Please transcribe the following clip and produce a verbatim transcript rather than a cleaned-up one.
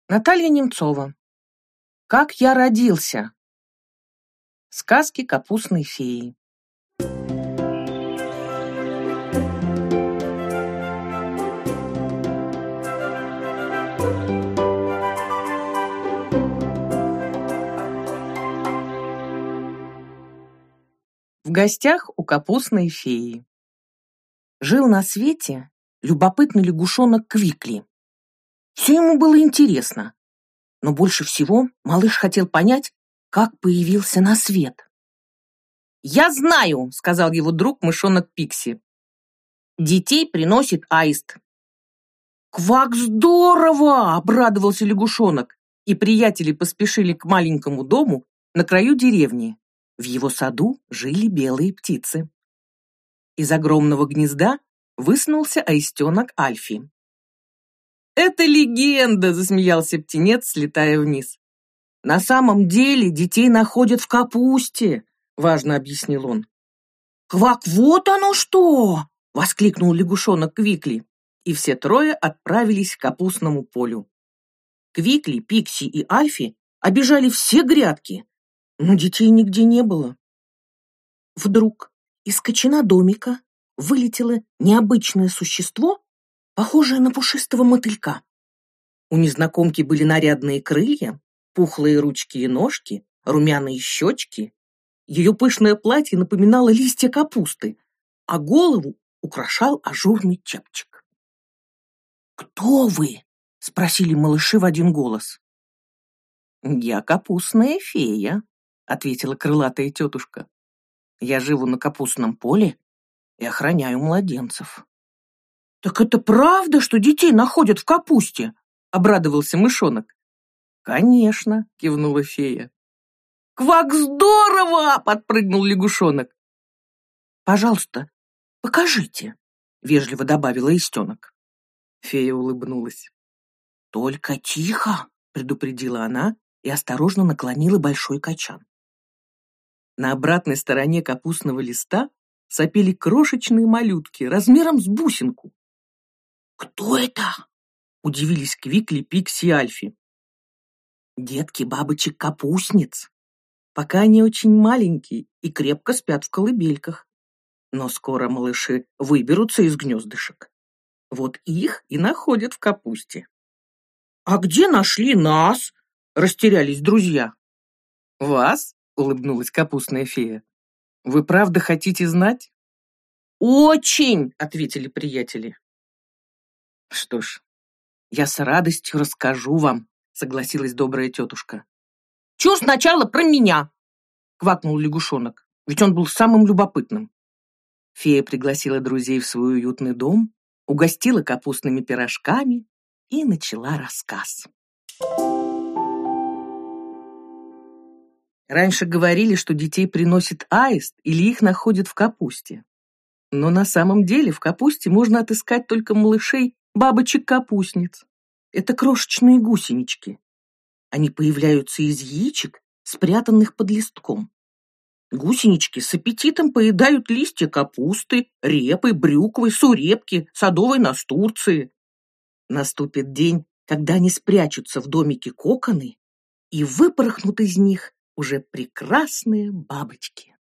Наталья Немцова. Как я родился. Сказки капустной феи. В гостях у капустной феи. Жил на свете любопытный лягушонок Квикли. Все ему было интересно, но больше всего малыш хотел понять, как появился на свет. «Я знаю», — сказал его друг мышонок Пикси. «Детей приносит аист». «Квак, здорово!» — обрадовался лягушонок, и приятели поспешили к маленькому дому на краю деревни. В его саду жили белые птицы. Из огромного гнезда высунулся аистенок Альфи. «Это легенда!» — засмеялся птенец, слетая вниз. «На самом деле детей находят в капусте», — важно объяснил он. «Квак, вот оно что!» — воскликнул лягушонок Квикли, и все трое отправились к капустному полю. Квикли, Пикси и Альфи обежали все грядки, но детей нигде не было. Вдруг из кочана домика вылетело необычное существо, похожее на пушистого мотылька. У незнакомки были нарядные крылья, пухлые ручки и ножки, румяные щечки. Ее пышное платье напоминало листья капусты, а голову украшал ажурный чепчик. «Кто вы?» — спросили малыши в один голос. «Я капустная фея», — ответила крылатая тетушка. «Я живу на капустном поле и охраняю младенцев». «Так это правда, что детей находят в капусте?» — обрадовался мышонок. «Конечно», — кивнула фея. «Квак, здорово!» — подпрыгнул лягушонок. «Пожалуйста, покажите», — вежливо добавила аистенок. Фея улыбнулась. «Только тихо», — предупредила она и осторожно наклонила большой качан. На обратной стороне капустного листа сопели крошечные малютки размером с бусинку. «Кто это?» — удивились Квикли, Пикси и Альфи. «Детки бабочек-капустниц. Пока они очень маленькие и крепко спят в колыбельках. Но скоро малыши выберутся из гнездышек. Вот их и находят в капусте». «А где нашли нас?» — растерялись друзья. «Вас?» — улыбнулась капустная фея. «Вы правда хотите знать?» «Очень!» — ответили приятели. «Что ж, я с радостью расскажу вам», — согласилась добрая тетушка. «Чё сначала про меня?» — квакнул лягушонок, ведь он был самым любопытным. Фея пригласила друзей в свой уютный дом, угостила капустными пирожками и начала рассказ. Раньше говорили, что детей приносит аист или их находят в капусте. Но на самом деле в капусте можно отыскать только малышей бабочек-капустниц. Это крошечные гусенички. Они появляются из яичек, спрятанных под листком. Гусенички с аппетитом поедают листья капусты, репы, брюквы, сурепки, садовой настурции. Наступит день, когда они спрячутся в домике коконы и выпорхнут из них уже прекрасные бабочки.